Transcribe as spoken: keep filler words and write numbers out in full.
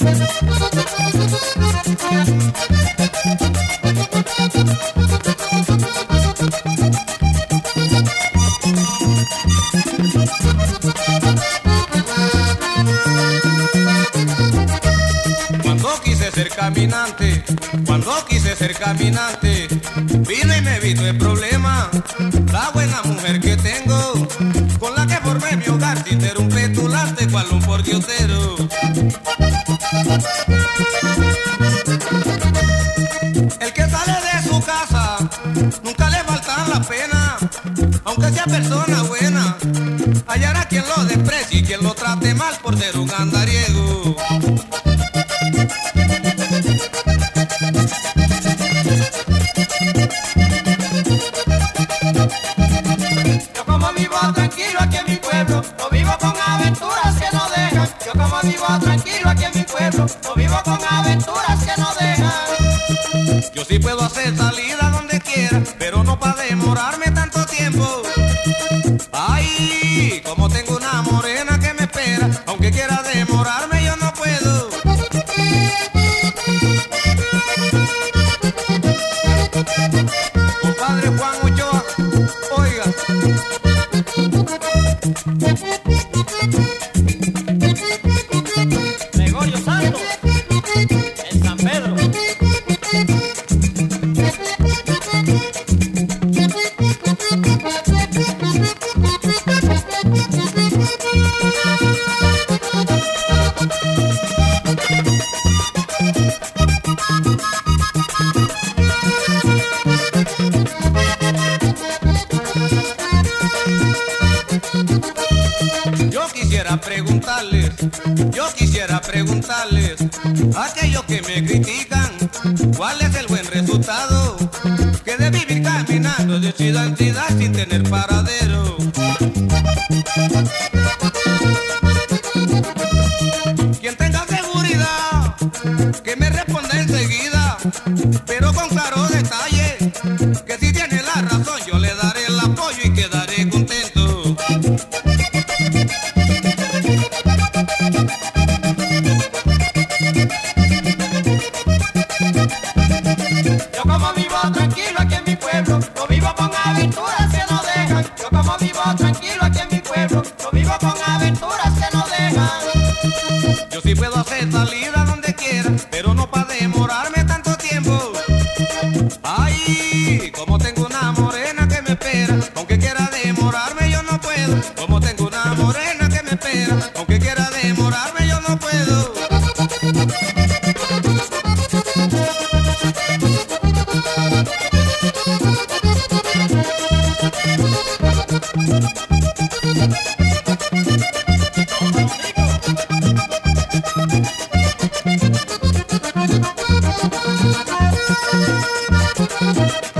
Cuando quise ser caminante, cuando quise ser caminante, vino y me vino el problema. La buena mujer que tengo, con la que formé mi hogar sin ser un petulante cual un pordiosero. El que sale de su casa, nunca le faltan la pena, aunque sea persona buena, hallará quien lo desprecie y quien lo trate mal por ser un andariego. Yo como vivo tranquilo aquí en mi pueblo, no vivo con aventuras que no dejan. Yo como vivo tranquilo aquí en mi pueblo, no vivo con aventuras que no dejan. Yo sí puedo hacer salida donde quiera, pero no para demorarme tanto tiempo. Ay, como tengo una morena que me espera, aunque quiera demorarme yo no puedo. Compadre Juan Ochoa, oiga. Gregorio Santos, en San Pedro. Yo quisiera preguntarles, yo quisiera preguntarles a aquellos que me critican, ¿cuál es el buen resultado? Que de vivir caminando de ciudad en ciudad sin tener paradero. Quien tenga seguridad, que me responda enseguida, pero con claro detalle, que si tiene la razón yo le daré el apoyo y quedaré contento. Yo como vivo tranquilo aquí en mi pueblo, no vivo con aventuras que no dejan. Yo como vivo tranquilo aquí en mi pueblo, no vivo con aventuras que no dejan. Yo sí puedo hacer salida donde quiera, pero no para demorarme tanto tiempo. Ay, como tengo una morena que me espera, aunque quiera demorarme yo no puedo. Como tengo una morena que me espera, aunque quiera demorarme yo no puedo. Thank you.